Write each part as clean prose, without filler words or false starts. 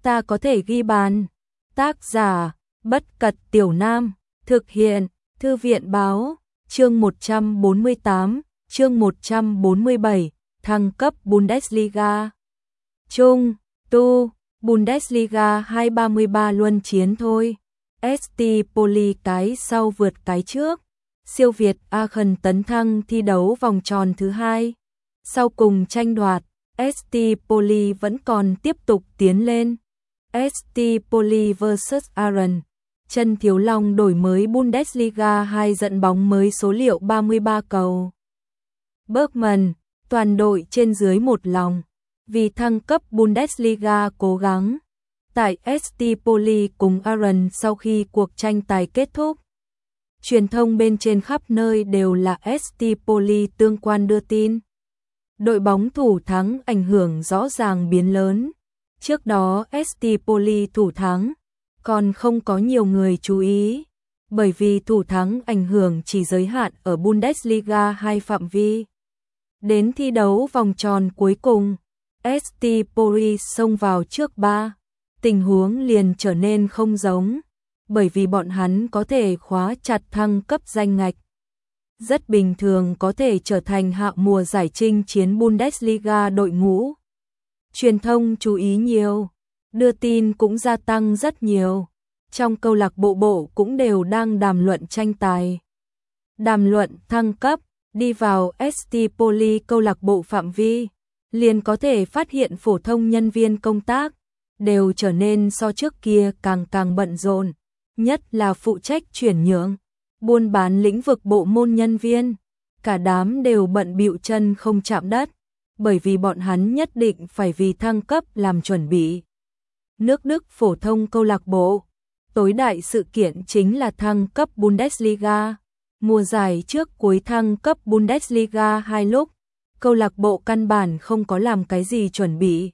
ta có thể ghi bàn. Tác giả Bất Cật Tiểu Nam. Thực hiện Thư viện Báo. Chương 148, chương 147, thăng cấp Bundesliga. Trung, tu, Bundesliga 233 luân chiến thôi. ST Poli cái sau vượt cái trước. Siêu Việt Aachen tấn thăng thi đấu vòng tròn thứ 2. Sau cùng tranh đoạt, ST Poli vẫn còn tiếp tục tiến lên. ST Poli vs Aachen. Trần Thiếu Long đổi mới Bundesliga 2 dẫn bóng mới số liệu 33 cầu. Bergman, toàn đội trên dưới một lòng, vì thăng cấp Bundesliga cố gắng. Tại ST Poli cùng Aachen sau khi cuộc tranh tài kết thúc, truyền thông bên trên khắp nơi đều là ST Poli tương quan đưa tin. Đội bóng thủ thắng ảnh hưởng rõ ràng biến lớn. Trước đó ST Poli thủ thắng còn không có nhiều người chú ý, bởi vì thủ thắng ảnh hưởng chỉ giới hạn ở Bundesliga 2 phạm vi. Đến thi đấu vòng tròn cuối cùng, ST Poli xông vào trước 3, tình huống liền trở nên không giống, bởi vì bọn hắn có thể khóa chặt thăng cấp danh ngạch. Rất bình thường có thể trở thành hạ mùa giải chinh chiến Bundesliga đội ngũ. Truyền thông chú ý nhiều, đưa tin cũng gia tăng rất nhiều. Trong câu lạc bộ cũng đều đang đàm luận tranh tài. Đàm luận thăng cấp, đi vào ST Poli câu lạc bộ phạm vi, liền có thể phát hiện phổ thông nhân viên công tác đều trở nên so trước kia càng bận rộn, nhất là phụ trách chuyển nhượng, buôn bán lĩnh vực bộ môn nhân viên, cả đám đều bận bịu chân không chạm đất, bởi vì bọn hắn nhất định phải vì thăng cấp làm chuẩn bị. Nước Đức phổ thông câu lạc bộ, tối đại sự kiện chính là thăng cấp Bundesliga. Mùa giải trước cuối thăng cấp Bundesliga 2 lúc, câu lạc bộ căn bản không có làm cái gì chuẩn bị.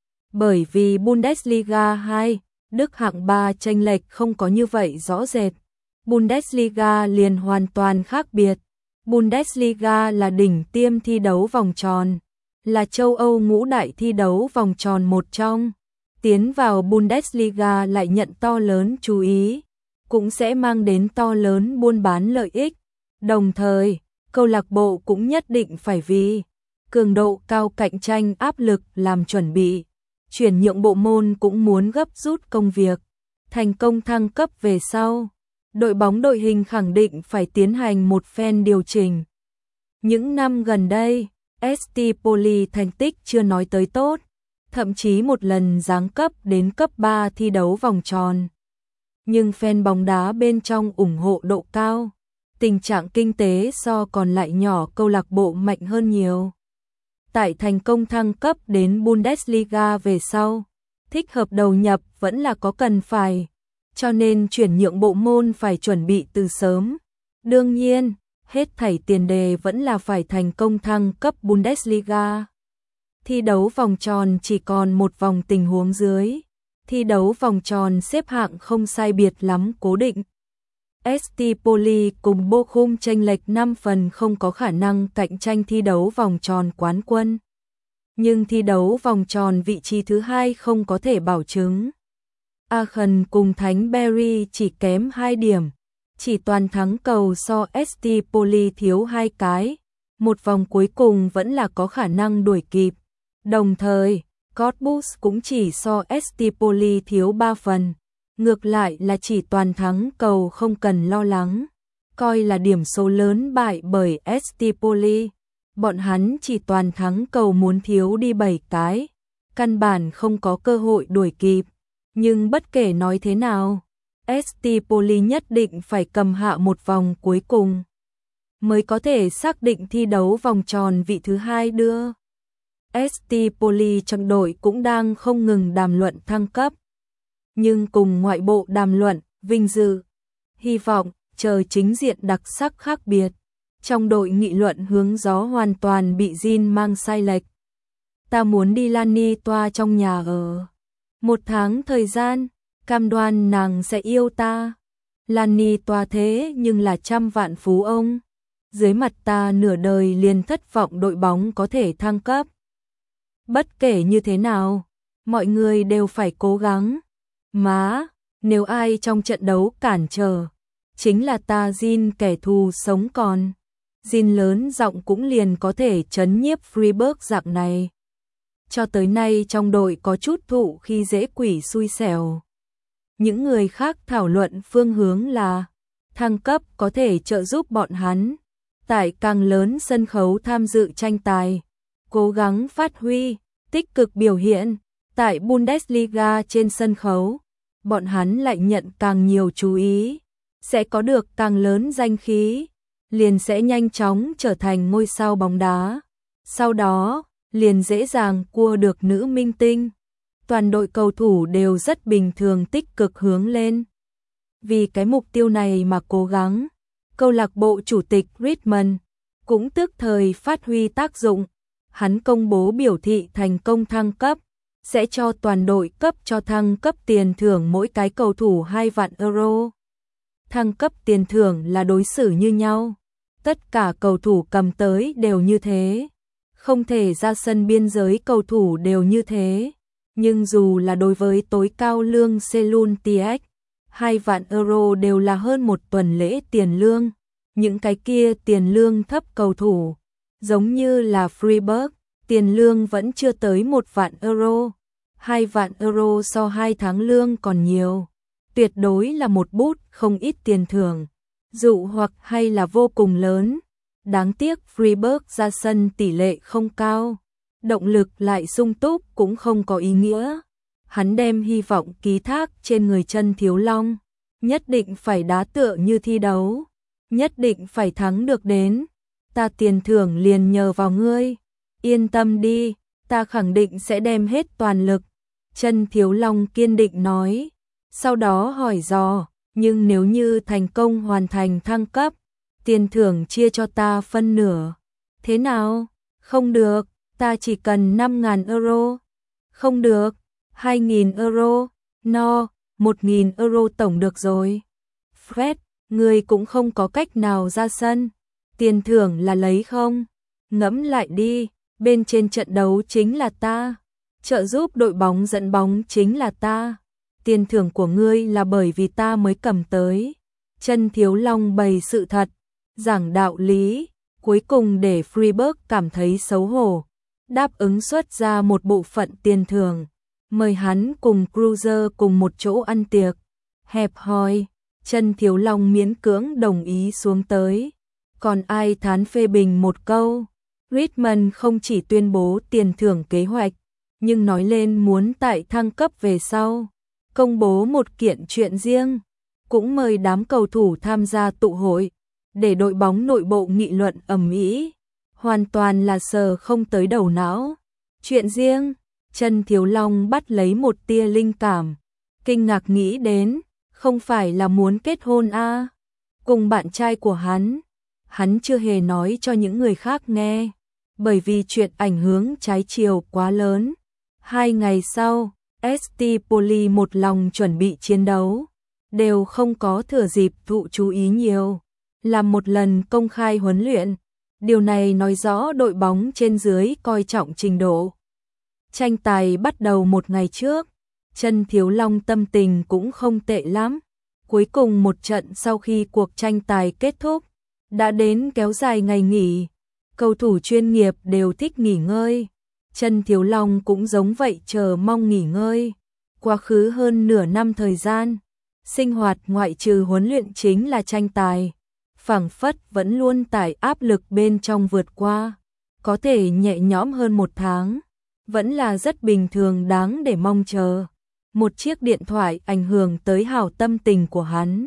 Bởi vì Bundesliga 2, Đức hạng 3 chênh lệch không có như vậy rõ rệt. Bundesliga liền hoàn toàn khác biệt. Bundesliga là đỉnh tiêm thi đấu vòng tròn, là châu Âu ngũ đại thi đấu vòng tròn một trong. Tiến vào Bundesliga lại nhận to lớn chú ý, cũng sẽ mang đến to lớn buôn bán lợi ích. Đồng thời, câu lạc bộ cũng nhất định phải vì cường độ cao cạnh tranh áp lực làm chuẩn bị. Chuyển nhượng bộ môn cũng muốn gấp rút công việc. Thành công thăng cấp về sau, đội bóng đội hình khẳng định phải tiến hành một phen điều chỉnh. Những năm gần đây, ST Poli thành tích chưa nói tới tốt, thậm chí một lần giáng cấp đến cấp 3 thi đấu vòng tròn. Nhưng fan bóng đá bên trong ủng hộ độ cao, tình trạng kinh tế so còn lại nhỏ câu lạc bộ mạnh hơn nhiều. Tại thành công thăng cấp đến Bundesliga về sau, thích hợp đầu nhập vẫn là có cần phải, cho nên chuyển nhượng bộ môn phải chuẩn bị từ sớm. Đương nhiên, hết thảy tiền đề vẫn là phải thành công thăng cấp Bundesliga. Thi đấu vòng tròn chỉ còn một vòng tình huống dưới. Thi đấu vòng tròn xếp hạng không sai biệt lắm cố định. ST Poli cùng Bochum chênh lệch 5 phần không có khả năng cạnh tranh thi đấu vòng tròn quán quân. Nhưng thi đấu vòng tròn vị trí thứ 2 không có thể bảo chứng. Aachen cùng Thánh Berry chỉ kém 2 điểm, chỉ toàn thắng cầu so ST Poli thiếu 2 cái. Một vòng cuối cùng vẫn là có khả năng đuổi kịp. Đồng thời, Cottbus cũng chỉ so ST Poli thiếu 3 phần. Ngược lại là chỉ toàn thắng cầu không cần lo lắng. Coi là điểm số lớn bại bởi ST Poli. Bọn hắn chỉ toàn thắng cầu muốn thiếu đi 7 cái. Căn bản không có cơ hội đuổi kịp. Nhưng bất kể nói thế nào, ST Poli nhất định phải cầm hạ một vòng cuối cùng, mới có thể xác định thi đấu vòng tròn vị thứ 2 đưa. ST Poli trong đội cũng đang không ngừng đàm luận thăng cấp. Nhưng cùng ngoại bộ đàm luận, vinh dự, hy vọng, chờ chính diện đặc sắc khác biệt. Trong đội nghị luận hướng gió hoàn toàn bị Jin mang sai lệch. Ta muốn đi Lani toa trong nhà ở 1 tháng thời gian, cam đoan nàng sẽ yêu ta. Lani toa thế nhưng là 100 vạn phú ông. Dưới mặt ta nửa đời liền thất vọng đội bóng có thể thăng cấp. Bất kể như thế nào, mọi người đều phải cố gắng. Má, nếu ai trong trận đấu cản trở, chính là ta Jin kẻ thù sống còn. Jin lớn giọng cũng liền có thể trấn nhiếp Freeburg dạng này. Cho tới nay trong đội có chút thụ khi dễ quỷ xui xẻo. Những người khác thảo luận phương hướng là thăng cấp có thể trợ giúp bọn hắn tại càng lớn sân khấu tham dự tranh tài, cố gắng phát huy, tích cực biểu hiện tại Bundesliga trên sân khấu, bọn hắn lại nhận càng nhiều chú ý, sẽ có được càng lớn danh khí, liền sẽ nhanh chóng trở thành ngôi sao bóng đá. Sau đó, liền dễ dàng cua được nữ minh tinh. Toàn đội cầu thủ đều rất bình thường tích cực hướng lên. Vì cái mục tiêu này mà cố gắng, câu lạc bộ chủ tịch Redmond cũng tức thời phát huy tác dụng. Hắn công bố biểu thị thành công thăng cấp, sẽ cho toàn đội cấp cho thăng cấp tiền thưởng mỗi cái cầu thủ 2 vạn euro. Thăng cấp tiền thưởng là đối xử như nhau. Tất cả cầu thủ cầm tới đều như thế. Không thể ra sân biên giới cầu thủ đều như thế. Nhưng dù là đối với tối cao lương Selun TX, 2 vạn euro đều là hơn một tuần lễ tiền lương. Những cái kia tiền lương thấp cầu thủ, giống như là Freeburg, tiền lương vẫn chưa tới 1 vạn euro. 2 vạn euro so 2 tháng lương còn nhiều. Tuyệt đối là một bút không ít tiền thưởng. Dụ hoặc hay là vô cùng lớn. Đáng tiếc Freeburg ra sân tỷ lệ không cao. Động lực lại sung túc cũng không có ý nghĩa. Hắn đem hy vọng ký thác trên người Chân Thiếu Long. Nhất định phải đá tựa như thi đấu. Nhất định phải thắng được đến. Ta tiền thưởng liền nhờ vào ngươi. Yên tâm đi, ta khẳng định sẽ đem hết toàn lực. Chân Thiếu Long kiên định nói. Sau đó hỏi dò, nhưng nếu như thành công hoàn thành thăng cấp, tiền thưởng chia cho ta phân nửa. Thế nào? Không được, ta chỉ cần 5.000 euro. Không được, 2.000 euro. No, 1.000 euro tổng được rồi. Fred, ngươi cũng không có cách nào ra sân. Tiền thưởng là lấy không? Ngẫm lại đi, bên trên trận đấu chính là ta. Trợ giúp đội bóng dẫn bóng chính là ta. Tiền thưởng của ngươi là bởi vì ta mới cầm tới. Chân Thiếu Long bày sự thật, giảng đạo lý, cuối cùng để Freeburg cảm thấy xấu hổ. Đáp ứng xuất ra một bộ phận tiền thưởng, mời hắn cùng Cruiser cùng một chỗ ăn tiệc. Hẹp hòi, Chân Thiếu Long miễn cưỡng đồng ý xuống tới. Còn ai thán phê bình một câu. Redmond không chỉ tuyên bố tiền thưởng kế hoạch, nhưng nói lên muốn tại thăng cấp về sau công bố một kiện chuyện riêng, cũng mời đám cầu thủ tham gia tụ hội, để đội bóng nội bộ nghị luận ầm ĩ, hoàn toàn là sờ không tới đầu não. Chuyện riêng, Chân Thiếu Long bắt lấy một tia linh cảm, kinh ngạc nghĩ đến, không phải là muốn kết hôn à? Cùng bạn trai của hắn chưa hề nói cho những người khác nghe, bởi vì chuyện ảnh hưởng trái chiều quá lớn. 2 ngày sau, ST Poli một lòng chuẩn bị chiến đấu, đều không có thừa dịp thụ chú ý nhiều, làm một lần công khai huấn luyện. Điều này nói rõ đội bóng trên dưới coi trọng trình độ. Tranh tài bắt đầu một ngày trước, Chân Thiếu Long tâm tình cũng không tệ lắm. Cuối cùng một trận sau khi cuộc tranh tài kết thúc, đã đến kéo dài ngày nghỉ. Cầu thủ chuyên nghiệp đều thích nghỉ ngơi. Chân Thiếu Long cũng giống vậy chờ mong nghỉ ngơi. Quá khứ hơn nửa năm thời gian, sinh hoạt ngoại trừ huấn luyện chính là tranh tài. Phảng phất vẫn luôn tải áp lực bên trong vượt qua. Có thể nhẹ nhõm hơn 1 tháng, vẫn là rất bình thường đáng để mong chờ. Một chiếc điện thoại ảnh hưởng tới hảo tâm tình của hắn.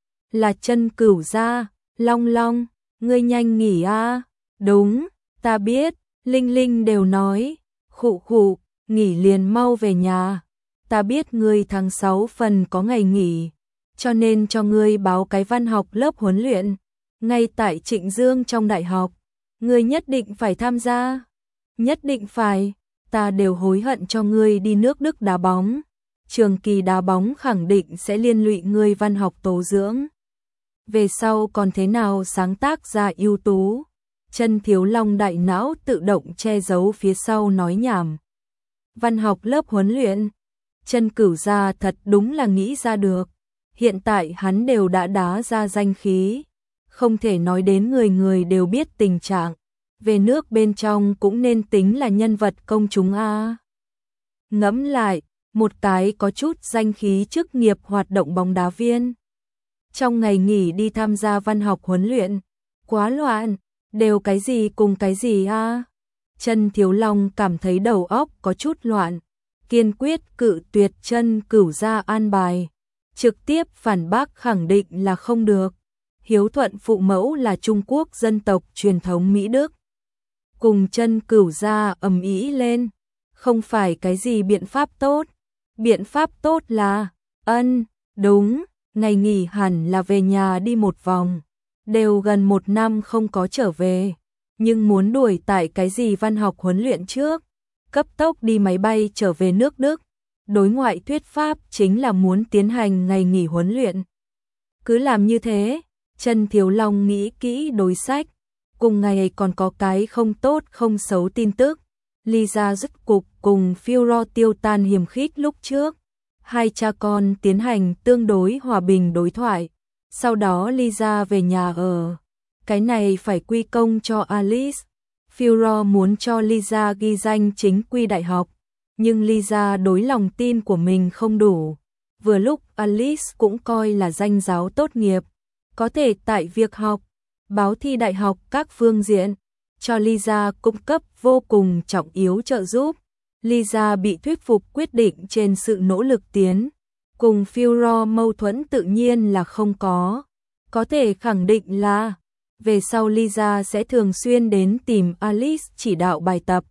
Là Chân Cửu gia. Long Long, ngươi nhanh nghỉ a. Đúng, ta biết, Linh Linh đều nói. Khụ khụ, nghỉ liền mau về nhà. Ta biết ngươi tháng 6 phần có ngày nghỉ, cho nên cho ngươi báo cái văn học lớp huấn luyện, ngay tại Trịnh Dương trong đại học. Ngươi nhất định phải tham gia. Nhất định phải, ta đều hối hận cho ngươi đi nước Đức đá bóng. Trường kỳ đá bóng khẳng định sẽ liên lụy ngươi văn học tố dưỡng. Về sau còn thế nào sáng tác ra ưu tú. Chân Thiếu Long đại não tự động che giấu phía sau nói nhảm. Văn học lớp huấn luyện. Chân Cửu gia thật đúng là nghĩ ra được. Hiện tại hắn đều đã đá ra danh khí. Không thể nói đến người người đều biết tình trạng. Về nước bên trong cũng nên tính là nhân vật công chúng a. Ngẫm lại, một cái có chút danh khí chức nghiệp hoạt động bóng đá viên. Trong ngày nghỉ đi tham gia văn học huấn luyện. Quá loạn, đều cái gì cùng cái gì a. Chân Thiếu Long cảm thấy đầu óc có chút loạn. Kiên quyết cự tuyệt Chân Cửu gia an bài. Trực tiếp phản bác khẳng định là không được. Hiếu thuận phụ mẫu là Trung Quốc dân tộc truyền thống Mỹ Đức. Cùng Chân Cửu gia ầm ĩ lên. Không phải cái gì biện pháp tốt. Biện pháp tốt là, đúng, ngày nghỉ hẳn là về nhà đi một vòng. Đều gần 1 năm không có trở về. Nhưng muốn đuổi tại cái gì văn học huấn luyện trước. Cấp tốc đi máy bay trở về nước Đức. Đối ngoại thuyết pháp chính là muốn tiến hành ngày nghỉ huấn luyện. Cứ làm như thế, Chân Thiếu Long nghĩ kỹ đối sách. Cùng ngày còn có cái không tốt không xấu tin tức. Lisa dứt cục cùng Führer tiêu tan hiềm khích lúc trước. Hai cha con tiến hành tương đối hòa bình đối thoại. Sau đó Lisa về nhà ở. Cái này phải quy công cho Alice. Führer muốn cho Lisa ghi danh chính quy đại học. Nhưng Lisa đối lòng tin của mình không đủ. Vừa lúc Alice cũng coi là danh giáo tốt nghiệp. Có thể tại việc học, báo thi đại học các phương diện. Cho Lisa cung cấp vô cùng trọng yếu trợ giúp. Lisa bị thuyết phục quyết định trên sự nỗ lực tiến. Cùng Führer mâu thuẫn tự nhiên là không có. Có thể khẳng định là về sau Lisa sẽ thường xuyên đến tìm Alice chỉ đạo bài tập.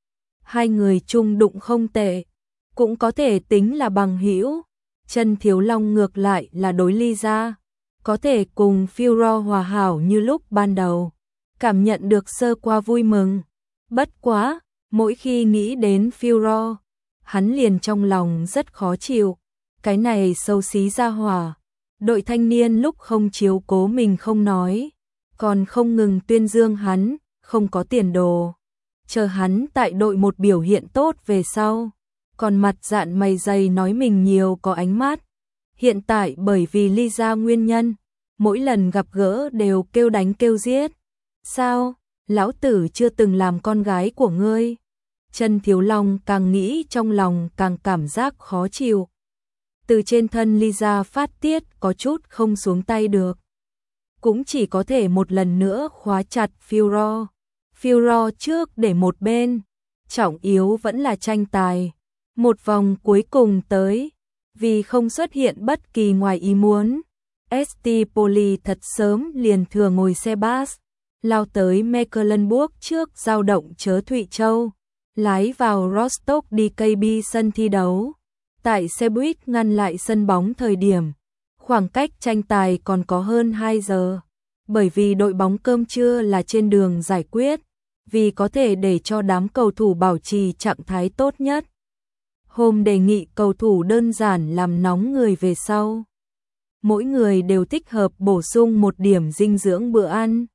Hai người chung đụng không tệ, cũng có thể tính là bằng hữu. Chân Thiếu Long ngược lại là đối Lisa, có thể cùng Führer hòa hảo như lúc ban đầu. Cảm nhận được sơ qua vui mừng. Bất quá, mỗi khi nghĩ đến Führer, hắn liền trong lòng rất khó chịu. Cái này xấu xí ra hỏa. Đội thanh niên lúc không chiếu cố mình không nói, còn không ngừng tuyên dương hắn, không có tiền đồ. Chờ hắn tại đội một biểu hiện tốt về sau, còn mặt dạn mày dày nói mình nhiều có ánh mắt. Hiện tại bởi vì Lisa nguyên nhân, mỗi lần gặp gỡ đều kêu đánh kêu giết. Sao, lão tử chưa từng làm con gái của ngươi? Chân Thiếu Long càng nghĩ trong lòng càng cảm giác khó chịu. Từ trên thân Lisa phát tiết có chút không xuống tay được. Cũng chỉ có thể một lần nữa khóa chặt Führer. Führer trước để một bên. Trọng yếu vẫn là tranh tài. Một vòng cuối cùng tới. Vì không xuất hiện bất kỳ ngoài ý muốn. ST Poli thật sớm liền thừa ngồi xe bus. Lao tới Mecklenburg trước giao động chớ Thụy Châu. Lái vào Rostock đi KB sân thi đấu. Tại xe buýt ngăn lại sân bóng thời điểm. Khoảng cách tranh tài còn có hơn 2 giờ. Bởi vì đội bóng cơm trưa là trên đường giải quyết. Vì có thể để cho đám cầu thủ bảo trì trạng thái tốt nhất. Hôm đề nghị cầu thủ đơn giản làm nóng người về sau. Mỗi người đều thích hợp bổ sung một điểm dinh dưỡng bữa ăn.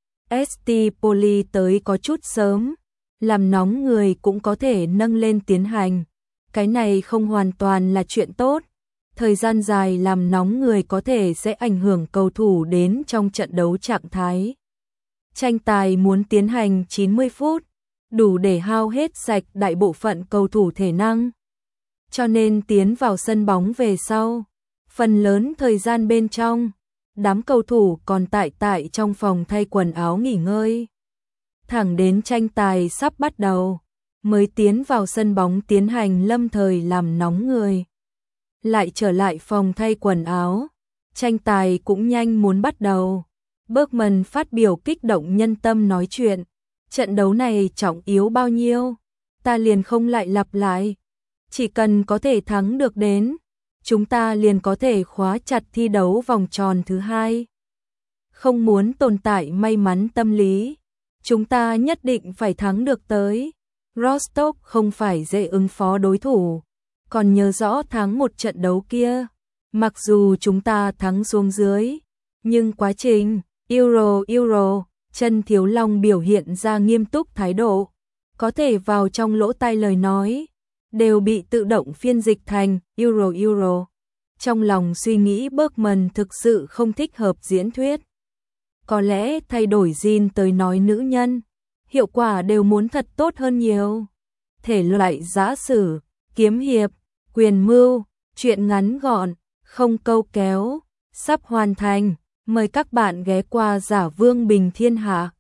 ST Poli tới có chút sớm. Làm nóng người cũng có thể nâng lên tiến hành. Cái này không hoàn toàn là chuyện tốt. Thời gian dài làm nóng người có thể sẽ ảnh hưởng cầu thủ đến trong trận đấu trạng thái. Tranh tài muốn tiến hành 90 phút, đủ để hao hết sạch đại bộ phận cầu thủ thể năng. Cho nên tiến vào sân bóng về sau, phần lớn thời gian bên trong, đám cầu thủ còn tại trong phòng thay quần áo nghỉ ngơi. Thẳng đến tranh tài sắp bắt đầu, mới tiến vào sân bóng tiến hành lâm thời làm nóng người. Lại trở lại phòng thay quần áo, tranh tài cũng nhanh muốn bắt đầu. Bergman phát biểu kích động nhân tâm nói chuyện. Trận đấu này trọng yếu bao nhiêu, ta liền không lại lặp lại. Chỉ cần có thể thắng được đến, chúng ta liền có thể khóa chặt thi đấu vòng tròn thứ 2. Không muốn tồn tại may mắn tâm lý. Chúng ta nhất định phải thắng được tới. Rostock không phải dễ ứng phó đối thủ. Còn nhớ rõ thắng một trận đấu kia. Mặc dù chúng ta thắng xuống dưới, nhưng quá trình Euro, Chân Thiếu Long biểu hiện ra nghiêm túc thái độ. Có thể vào trong lỗ tai lời nói. đều bị tự động phiên dịch thành euro. Trong lòng suy nghĩ Bergman thực sự không thích hợp diễn thuyết. Có lẽ thay đổi Jin tới nói nữ nhân, hiệu quả đều muốn thật tốt hơn nhiều. Thể loại giã sử, kiếm hiệp, quyền mưu, truyện ngắn gọn, không câu kéo, sắp hoàn thành. Mời các bạn ghé qua Giả Vương Bình Thiên Hạ.